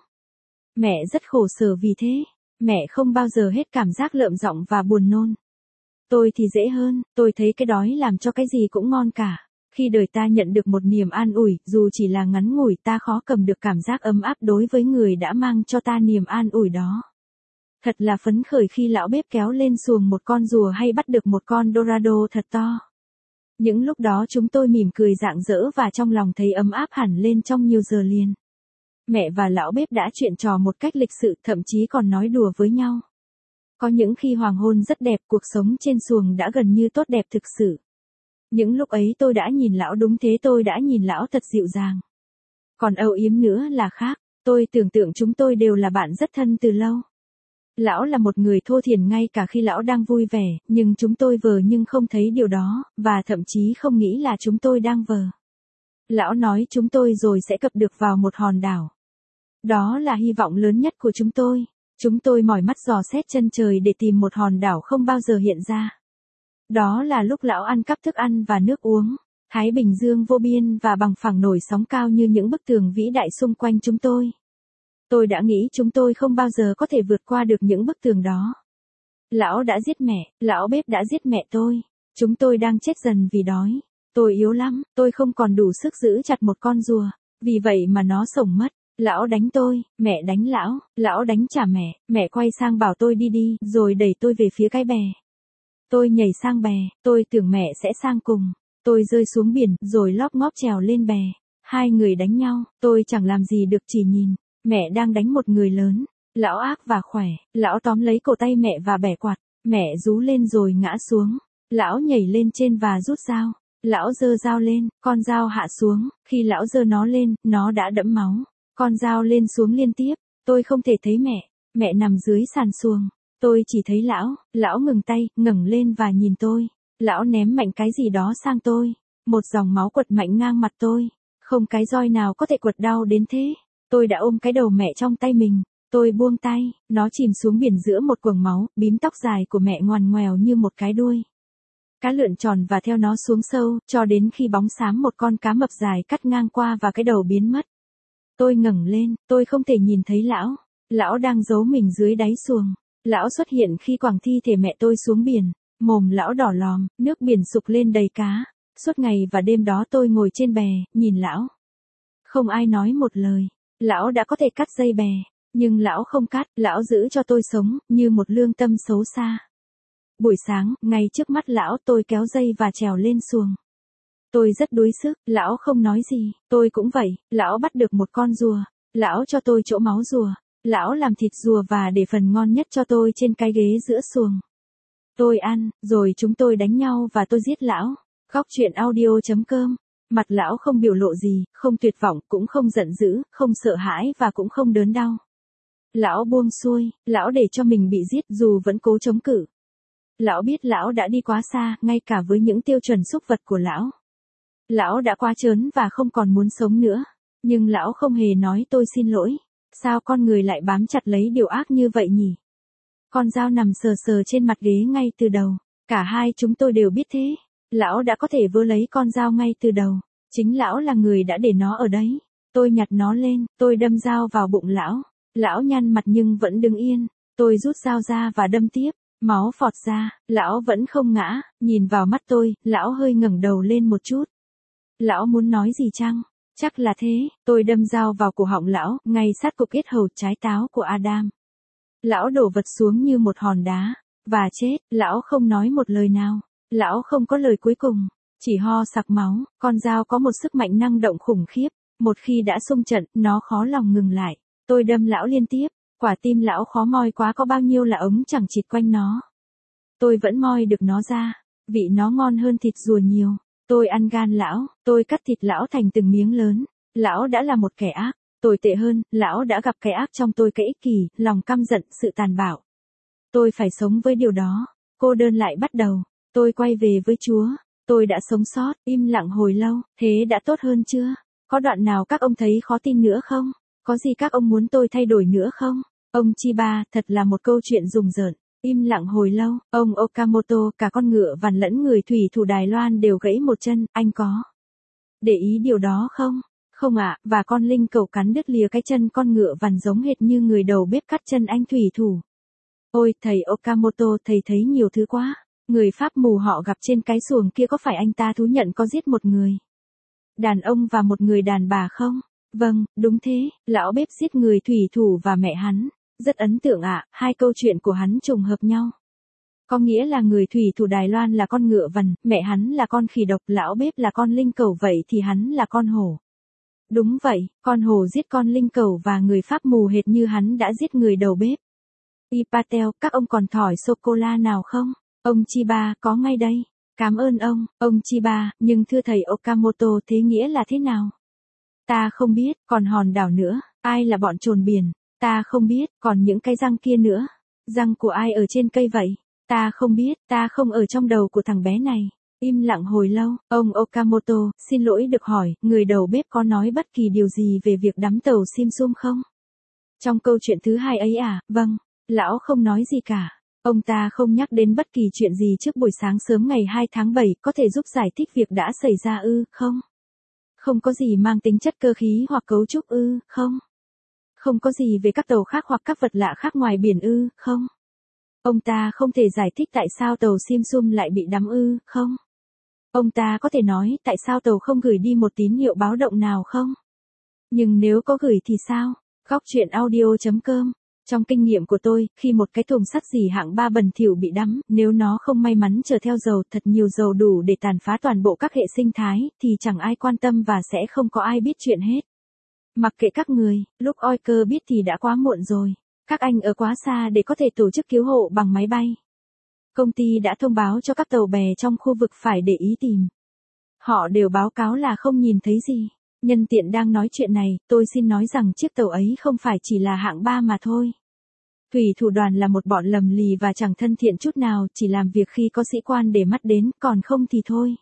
S1: Mẹ rất khổ sở vì thế. Mẹ không bao giờ hết cảm giác lợm giọng và buồn nôn. Tôi thì dễ hơn, tôi thấy cái đói làm cho cái gì cũng ngon cả. Khi đời ta nhận được một niềm an ủi, dù chỉ là ngắn ngủi, ta khó cầm được cảm giác ấm áp đối với người đã mang cho ta niềm an ủi đó. Thật là phấn khởi khi lão bếp kéo lên xuồng một con rùa hay bắt được một con dorado thật to. Những lúc đó chúng tôi mỉm cười rạng rỡ và trong lòng thấy ấm áp hẳn lên trong nhiều giờ liền. Mẹ và lão bếp đã chuyện trò một cách lịch sự, thậm chí còn nói đùa với nhau. Có những khi hoàng hôn rất đẹp, cuộc sống trên xuồng đã gần như tốt đẹp thực sự. Những lúc ấy tôi đã nhìn lão đúng thế, tôi đã nhìn lão thật dịu dàng. Còn âu yếm nữa là khác, tôi tưởng tượng chúng tôi đều là bạn rất thân từ lâu. Lão là một người thô thiển ngay cả khi lão đang vui vẻ, nhưng chúng tôi vờ nhưng không thấy điều đó, và thậm chí không nghĩ là chúng tôi đang vờ. Lão nói chúng tôi rồi sẽ cập được vào một hòn đảo. Đó là hy vọng lớn nhất của chúng tôi. Chúng tôi mỏi mắt dò xét chân trời để tìm một hòn đảo không bao giờ hiện ra. Đó là lúc lão ăn cắp thức ăn và nước uống. Thái Bình Dương vô biên và bằng phẳng nổi sóng cao như những bức tường vĩ đại xung quanh chúng tôi. Tôi đã nghĩ chúng tôi không bao giờ có thể vượt qua được những bức tường đó. Lão đã giết mẹ, lão bếp đã giết mẹ tôi. Chúng tôi đang chết dần vì đói. Tôi yếu lắm, tôi không còn đủ sức giữ chặt một con rùa. Vì vậy mà nó sổng mất. Lão đánh tôi, mẹ đánh lão, lão đánh trả mẹ, mẹ quay sang bảo tôi đi đi, rồi đẩy tôi về phía cái bè. Tôi nhảy sang bè, tôi tưởng mẹ sẽ sang cùng. Tôi rơi xuống biển, rồi lóp ngóp trèo lên bè. Hai người đánh nhau, tôi chẳng làm gì được chỉ nhìn. Mẹ đang đánh một người lớn. Lão ác và khỏe, lão tóm lấy cổ tay mẹ và bẻ quạt, mẹ rú lên rồi ngã xuống. Lão nhảy lên trên và rút dao. Lão giơ dao lên, con dao hạ xuống, khi lão giơ nó lên, nó đã đẫm máu. Con dao lên xuống liên tiếp, tôi không thể thấy mẹ, mẹ nằm dưới sàn xuồng. Tôi chỉ thấy lão, lão ngừng tay, ngẩng lên và nhìn tôi. Lão ném mạnh cái gì đó sang tôi. Một dòng máu quật mạnh ngang mặt tôi. Không cái roi nào có thể quật đau đến thế. Tôi đã ôm cái đầu mẹ trong tay mình. Tôi buông tay, nó chìm xuống biển giữa một quầng máu, bím tóc dài của mẹ ngoằn ngoèo như một cái đuôi. Cá lượn tròn và theo nó xuống sâu, cho đến khi bóng xám một con cá mập dài cắt ngang qua và cái đầu biến mất. Tôi ngẩng lên, tôi không thể nhìn thấy lão. Lão đang giấu mình dưới đáy xuồng. Lão xuất hiện khi quẳng thi thể mẹ tôi xuống biển. Mồm lão đỏ lòm, nước biển sục lên đầy cá. Suốt ngày và đêm đó tôi ngồi trên bè, nhìn lão. Không ai nói một lời. Lão đã có thể cắt dây bè. Nhưng lão không cắt, lão giữ cho tôi sống, như một lương tâm xấu xa. Buổi sáng, ngay trước mắt lão tôi kéo dây và trèo lên xuồng. Tôi rất đuối sức, lão không nói gì, tôi cũng vậy, lão bắt được một con rùa. Lão cho tôi chỗ máu rùa. Lão làm thịt rùa và để phần ngon nhất cho tôi trên cái ghế giữa xuồng. Tôi ăn, rồi chúng tôi đánh nhau và tôi giết lão. Góc truyện audio chấm com. Mặt lão không biểu lộ gì, không tuyệt vọng, cũng không giận dữ, không sợ hãi và cũng không đớn đau. Lão buông xuôi, lão để cho mình bị giết dù vẫn cố chống cự. Lão biết lão đã đi quá xa, ngay cả với những tiêu chuẩn súc vật của lão. Lão đã quá trớn và không còn muốn sống nữa. Nhưng lão không hề nói tôi xin lỗi. Sao con người lại bám chặt lấy điều ác như vậy nhỉ? Con dao nằm sờ sờ trên mặt ghế ngay từ đầu. Cả hai chúng tôi đều biết thế. Lão đã có thể vơ lấy con dao ngay từ đầu. Chính lão là người đã để nó ở đấy. Tôi nhặt nó lên, tôi đâm dao vào bụng lão. Lão nhăn mặt nhưng vẫn đứng yên. Tôi rút dao ra và đâm tiếp. Máu phọt ra, lão vẫn không ngã, nhìn vào mắt tôi, lão hơi ngẩng đầu lên một chút. Lão muốn nói gì chăng? Chắc là thế, tôi đâm dao vào cổ họng lão, ngay sát cục yết hầu trái táo của Adam. Lão đổ vật xuống như một hòn đá, và chết, lão không nói một lời nào. Lão không có lời cuối cùng, chỉ ho sặc máu, con dao có một sức mạnh năng động khủng khiếp. Một khi đã xung trận, nó khó lòng ngừng lại. Tôi đâm lão liên tiếp. Quả tim lão khó moi quá, có bao nhiêu là ống chẳng chịt quanh nó. Tôi vẫn moi được nó ra. Vị nó ngon hơn thịt rùa nhiều. Tôi ăn gan lão, tôi cắt thịt lão thành từng miếng lớn. Lão đã là một kẻ ác. Tồi tệ hơn, lão đã gặp cái ác trong tôi, cái ích kỷ, lòng căm giận, sự tàn bạo. Tôi phải sống với điều đó. Cô đơn lại bắt đầu. Tôi quay về với Chúa. Tôi đã sống sót, im lặng hồi lâu. Thế đã tốt hơn chưa? Có đoạn nào các ông thấy khó tin nữa không? Có gì các ông muốn tôi thay đổi nữa không? Ông Chiba, thật là một câu chuyện rùng rợn. Im lặng hồi lâu, ông Okamoto, cả con ngựa vằn lẫn người thủy thủ Đài Loan đều gãy một chân, anh có để ý điều đó không? Không ạ, và con linh cẩu cắn đứt lìa cái chân con ngựa vằn giống hệt như người đầu bếp cắt chân anh thủy thủ. Ôi, thầy Okamoto, thầy thấy nhiều thứ quá. Người Pháp mù họ gặp trên cái xuồng kia, có phải anh ta thú nhận có giết một người đàn ông và một người đàn bà không? Vâng, đúng thế, lão bếp giết người thủy thủ và mẹ hắn. Rất ấn tượng ạ, à, hai câu chuyện của hắn trùng hợp nhau. Có nghĩa là người thủy thủ Đài Loan là con ngựa vằn, mẹ hắn là con khỉ độc, lão bếp là con linh cẩu, vậy thì hắn là con hổ. Đúng vậy, con hổ giết con linh cẩu và người Pháp mù hệt như hắn đã giết người đầu bếp. Ipatel, các ông còn thỏi sô-cô-la nào không? Ông Chiba, có ngay đây. Cảm ơn ông, ông Chiba, nhưng thưa thầy Okamoto, thế nghĩa là thế nào? Ta không biết, còn hòn đảo nữa, ai là bọn trồn biển? Ta không biết, còn những cái răng kia nữa. Răng của ai ở trên cây vậy? Ta không biết, ta không ở trong đầu của thằng bé này. Im lặng hồi lâu, ông Okamoto, xin lỗi được hỏi, người đầu bếp có nói bất kỳ điều gì về việc đắm tàu Simsum không? Trong câu chuyện thứ hai ấy à, vâng, lão không nói gì cả. Ông ta không nhắc đến bất kỳ chuyện gì trước buổi sáng sớm ngày hai tháng bảy, có thể giúp giải thích việc đã xảy ra ư, không? Không có gì mang tính chất cơ khí hoặc cấu trúc ư, không? Không có gì về các tàu khác hoặc các vật lạ khác ngoài biển ư, không? Ông ta không thể giải thích tại sao tàu Simsum lại bị đắm ư, không? Ông ta có thể nói tại sao tàu không gửi đi một tín hiệu báo động nào không? Nhưng nếu có gửi thì sao? Góc truyện audio chấm com. Trong kinh nghiệm của tôi, khi một cái thùng sắt gì hạng ba bẩn thỉu bị đắm, nếu nó không may mắn chở theo dầu, thật nhiều dầu đủ để tàn phá toàn bộ các hệ sinh thái, thì chẳng ai quan tâm và sẽ không có ai biết chuyện hết. Mặc kệ các người, lúc Oiker biết thì đã quá muộn rồi. Các anh ở quá xa để có thể tổ chức cứu hộ bằng máy bay. Công ty đã thông báo cho các tàu bè trong khu vực phải để ý tìm. Họ đều báo cáo là không nhìn thấy gì. Nhân tiện đang nói chuyện này, tôi xin nói rằng chiếc tàu ấy không phải chỉ là hạng ba mà thôi. Thủy thủ đoàn là một bọn lầm lì và chẳng thân thiện chút nào, chỉ làm việc khi có sĩ quan để mắt đến, còn không thì thôi.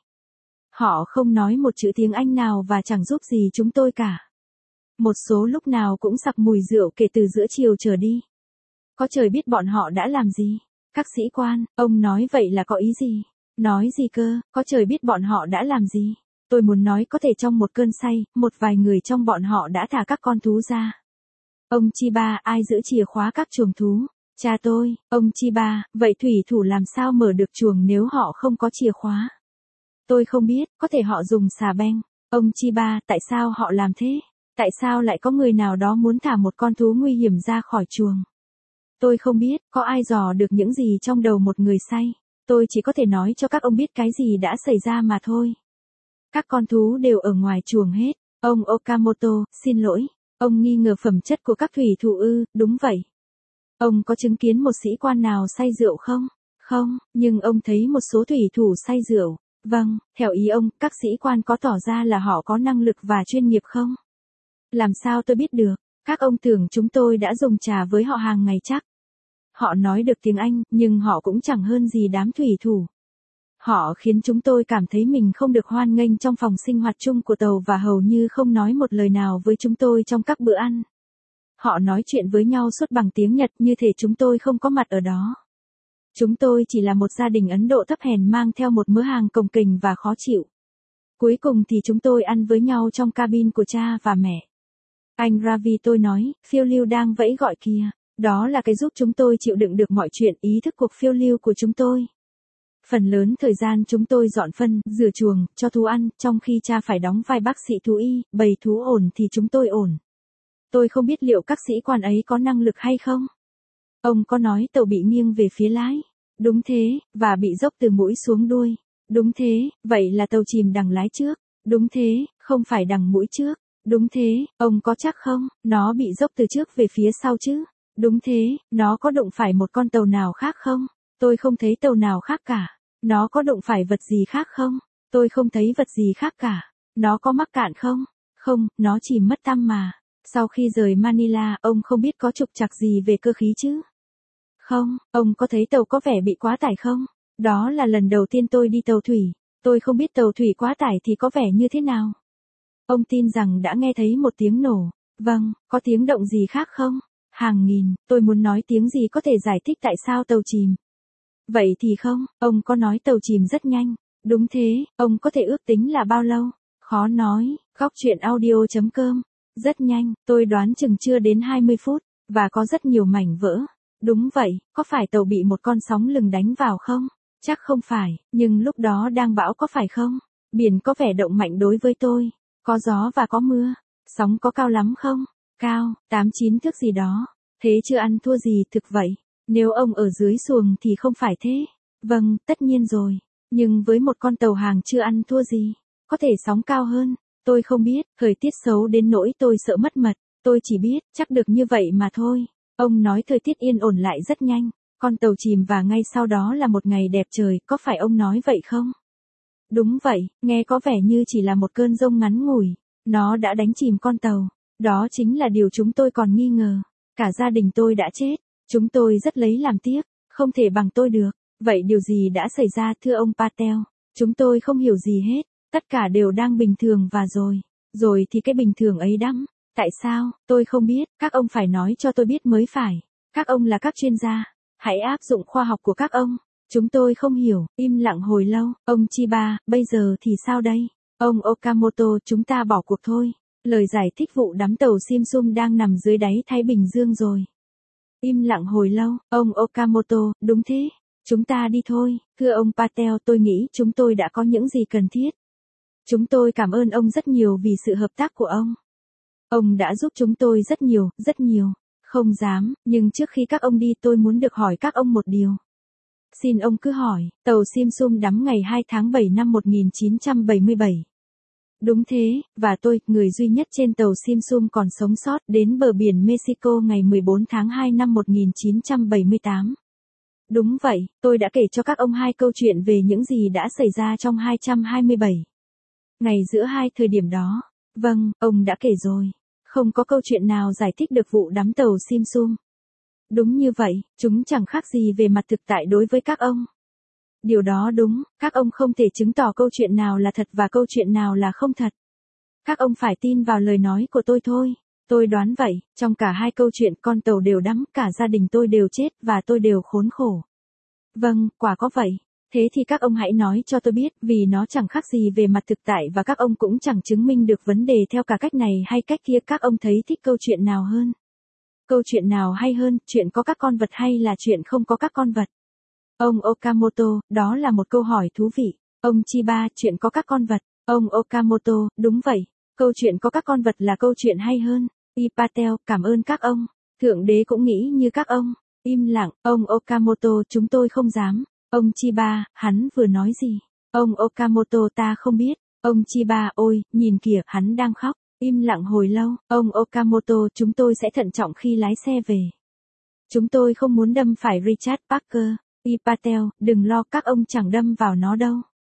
S1: Họ không nói một chữ tiếng Anh nào và chẳng giúp gì chúng tôi cả. Một số lúc nào cũng sặc mùi rượu kể từ giữa chiều trở đi. Có trời biết bọn họ đã làm gì. Các sĩ quan, ông nói vậy là có ý gì? Nói gì cơ, có trời biết bọn họ đã làm gì? Tôi muốn nói có thể trong một cơn say, một vài người trong bọn họ đã thả các con thú ra. Ông Chiba, ai giữ chìa khóa các chuồng thú? Cha tôi. Ông Chiba, vậy thủy thủ làm sao mở được chuồng nếu họ không có chìa khóa? Tôi không biết, có thể họ dùng xà beng. Ông Chiba, tại sao họ làm thế? Tại sao lại có người nào đó muốn thả một con thú nguy hiểm ra khỏi chuồng? Tôi không biết, có ai dò được những gì trong đầu một người say. Tôi chỉ có thể nói cho các ông biết cái gì đã xảy ra mà thôi. Các con thú đều ở ngoài chuồng hết. Ông Okamoto, xin lỗi. Ông nghi ngờ phẩm chất của các thủy thủ ư? Đúng vậy. Ông có chứng kiến một sĩ quan nào say rượu không? Không, nhưng ông thấy một số thủy thủ say rượu. Vâng, theo ý ông, các sĩ quan có tỏ ra là họ có năng lực và chuyên nghiệp không? Làm sao tôi biết được? Các ông tưởng chúng tôi đã dùng trà với họ hàng ngày chắc. Họ nói được tiếng Anh, nhưng họ cũng chẳng hơn gì đám thủy thủ. Họ khiến chúng tôi cảm thấy mình không được hoan nghênh trong phòng sinh hoạt chung của tàu và hầu như không nói một lời nào với chúng tôi trong các bữa ăn. Họ nói chuyện với nhau suốt bằng tiếng Nhật như thể chúng tôi không có mặt ở đó. Chúng tôi chỉ là một gia đình Ấn Độ thấp hèn mang theo một mớ hàng cồng kềnh và khó chịu. Cuối cùng thì chúng tôi ăn với nhau trong cabin của cha và mẹ. Anh Ravi, tôi nói, phiêu lưu đang vẫy gọi kìa. Đó là cái giúp chúng tôi chịu đựng được mọi chuyện, ý thức cuộc phiêu lưu của chúng tôi. Phần lớn thời gian chúng tôi dọn phân, rửa chuồng, cho thú ăn, trong khi cha phải đóng vai bác sĩ thú y, bầy thú ổn thì chúng tôi ổn. Tôi không biết liệu các sĩ quan ấy có năng lực hay không. Ông có nói tàu bị nghiêng về phía lái. Đúng thế, và bị dốc từ mũi xuống đuôi. Đúng thế, vậy là tàu chìm đằng lái trước. Đúng thế, không phải đằng mũi trước. Đúng thế, ông có chắc không, nó bị dốc từ trước về phía sau chứ? Đúng thế, nó có đụng phải một con tàu nào khác không? Tôi không thấy tàu nào khác cả. Nó có đụng phải vật gì khác không? Tôi không thấy vật gì khác cả. Nó có mắc cạn không? Không, nó chỉ mất tăm mà. Sau khi rời Manila, ông không biết có trục trặc gì về cơ khí chứ? Không, ông có thấy tàu có vẻ bị quá tải không? Đó là lần đầu tiên tôi đi tàu thủy. Tôi không biết tàu thủy quá tải thì có vẻ như thế nào. Ông tin rằng đã nghe thấy một tiếng nổ. Vâng, có tiếng động gì khác không? Hàng nghìn, tôi muốn nói tiếng gì có thể giải thích tại sao tàu chìm. Vậy thì không, ông có nói tàu chìm rất nhanh. Đúng thế, ông có thể ước tính là bao lâu? Khó nói, góc chuyện audio chấm com. Rất nhanh, tôi đoán chừng chưa đến hai mươi phút, và có rất nhiều mảnh vỡ. Đúng vậy, có phải tàu bị một con sóng lừng đánh vào không? Chắc không phải, nhưng lúc đó đang bão có phải không? Biển có vẻ động mạnh đối với tôi. Có gió và có mưa. Sóng có cao lắm không? Cao, tám chín thước gì đó. Thế chưa ăn thua gì thực vậy? Nếu ông ở dưới xuồng thì không phải thế. Vâng, tất nhiên rồi. Nhưng với một con tàu hàng chưa ăn thua gì. Có thể sóng cao hơn. Tôi không biết, thời tiết xấu đến nỗi tôi sợ mất mật. Tôi chỉ biết, chắc được như vậy mà thôi. Ông nói thời tiết yên ổn lại rất nhanh. Con tàu chìm và ngay sau đó là một ngày đẹp trời, có phải ông nói vậy không? Đúng vậy, nghe có vẻ như chỉ là một cơn giông ngắn ngủi. Nó đã đánh chìm con tàu. Đó chính là điều chúng tôi còn nghi ngờ. Cả gia đình tôi đã chết. Chúng tôi rất lấy làm tiếc. Không thể bằng tôi được. Vậy điều gì đã xảy ra thưa ông Patel? Chúng tôi không hiểu gì hết. Tất cả đều đang bình thường và rồi. Rồi thì cái bình thường ấy đắm. Tại sao? Tôi không biết. Các ông phải nói cho tôi biết mới phải. Các ông là các chuyên gia. Hãy áp dụng khoa học của các ông. Chúng tôi không hiểu. Im lặng hồi lâu. Ông Chiba, bây giờ thì sao đây? Ông Okamoto, chúng ta bỏ cuộc thôi. Lời giải thích vụ đắm tàu Simsum đang nằm dưới đáy Thái Bình Dương rồi. Im lặng hồi lâu. Ông Okamoto, đúng thế. Chúng ta đi thôi. Thưa ông Patel, tôi nghĩ chúng tôi đã có những gì cần thiết. Chúng tôi cảm ơn ông rất nhiều vì sự hợp tác của ông. Ông đã giúp chúng tôi rất nhiều, rất nhiều. Không dám, nhưng trước khi các ông đi tôi muốn được hỏi các ông một điều. Xin ông cứ hỏi, tàu Simsum đắm ngày hai tháng bảy năm một nghìn chín trăm bảy mươi bảy. Đúng thế, và tôi, người duy nhất trên tàu Simpson còn sống sót đến bờ biển Mexico ngày mười bốn tháng hai năm một nghìn chín trăm bảy mươi tám. Đúng vậy, tôi đã kể cho các ông hai câu chuyện về những gì đã xảy ra trong hai trăm hai mươi bảy ngày giữa hai thời điểm đó. Vâng, ông đã kể rồi. Không có câu chuyện nào giải thích được vụ đắm tàu Simpson. Đúng như vậy, chúng chẳng khác gì về mặt thực tại đối với các ông. Điều đó đúng, các ông không thể chứng tỏ câu chuyện nào là thật và câu chuyện nào là không thật. Các ông phải tin vào lời nói của tôi thôi. Tôi đoán vậy, trong cả hai câu chuyện con tàu đều đắm, cả gia đình tôi đều chết và tôi đều khốn khổ. Vâng, quả có vậy. Thế thì các ông hãy nói cho tôi biết, vì nó chẳng khác gì về mặt thực tại và các ông cũng chẳng chứng minh được vấn đề theo cả cách này hay cách kia. Các ông thấy thích câu chuyện nào hơn? Câu chuyện nào hay hơn, chuyện có các con vật hay là chuyện không có các con vật? Ông Okamoto, đó là một câu hỏi thú vị. Ông Chiba, chuyện có các con vật. Ông Okamoto, đúng vậy. Câu chuyện có các con vật là câu chuyện hay hơn. Y Patel, cảm ơn các ông. Thượng đế cũng nghĩ như các ông. Im lặng, ông Okamoto, chúng tôi không dám. Ông Chiba, hắn vừa nói gì? Ông Okamoto, ta không biết. Ông Chiba, ôi, nhìn kìa, hắn đang khóc. Im lặng hồi lâu. Ông Okamoto, chúng tôi sẽ thận trọng khi lái xe về. Chúng tôi không muốn đâm phải Richard Parker. Y Patel, đừng lo, các ông chẳng đâm vào nó đâu.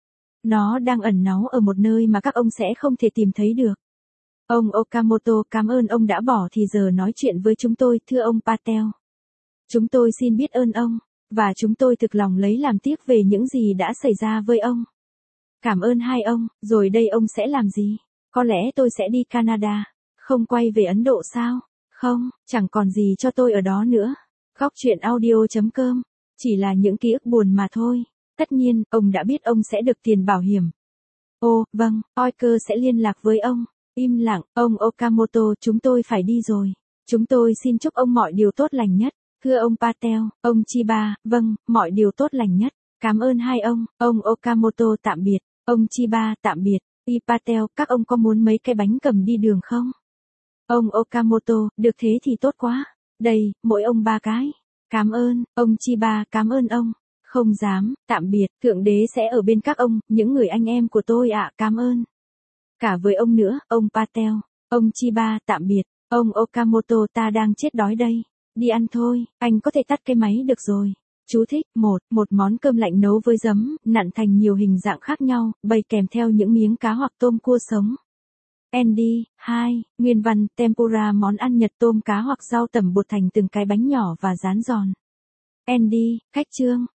S1: Nó đang ẩn náu ở một nơi mà các ông sẽ không thể tìm thấy được. Ông Okamoto, cảm ơn ông đã bỏ thì giờ nói chuyện với chúng tôi, thưa ông Patel. Chúng tôi xin biết ơn ông, và chúng tôi thực lòng lấy làm tiếc về những gì đã xảy ra với ông. Cảm ơn hai ông, rồi đây ông sẽ làm gì? Có lẽ tôi sẽ đi Canada. Không quay về Ấn Độ sao? Không, chẳng còn gì cho tôi ở đó nữa. Góc truyện audio chấm com. Chỉ là những ký ức buồn mà thôi. Tất nhiên, ông đã biết ông sẽ được tiền bảo hiểm. Ồ, vâng, Oiker sẽ liên lạc với ông. Im lặng, ông Okamoto, chúng tôi phải đi rồi. Chúng tôi xin chúc ông mọi điều tốt lành nhất. Thưa ông Patel, ông Chiba, vâng, mọi điều tốt lành nhất. Cảm ơn hai ông, ông Okamoto tạm biệt, ông Chiba tạm biệt. Y Patel, các ông có muốn mấy cái bánh cầm đi đường không? Ông Okamoto, được thế thì tốt quá. Đây, mỗi ông ba cái. Cảm ơn, ông Chiba, cảm ơn ông. Không dám, tạm biệt, Thượng đế sẽ ở bên các ông, những người anh em của tôi ạ, cảm ơn. Cả với ông nữa, ông Patel, ông Chiba, tạm biệt, ông Okamoto, ta đang chết đói đây. Đi ăn thôi, anh có thể tắt cái máy được rồi. Chú thích, một, một món cơm lạnh nấu với giấm, nặn thành nhiều hình dạng khác nhau, bày kèm theo những miếng cá hoặc tôm cua sống. Andy, hai, nguyên văn, tempura món ăn Nhật tôm cá hoặc rau tẩm bột thành từng cái bánh nhỏ và rán giòn. Andy, khách trương.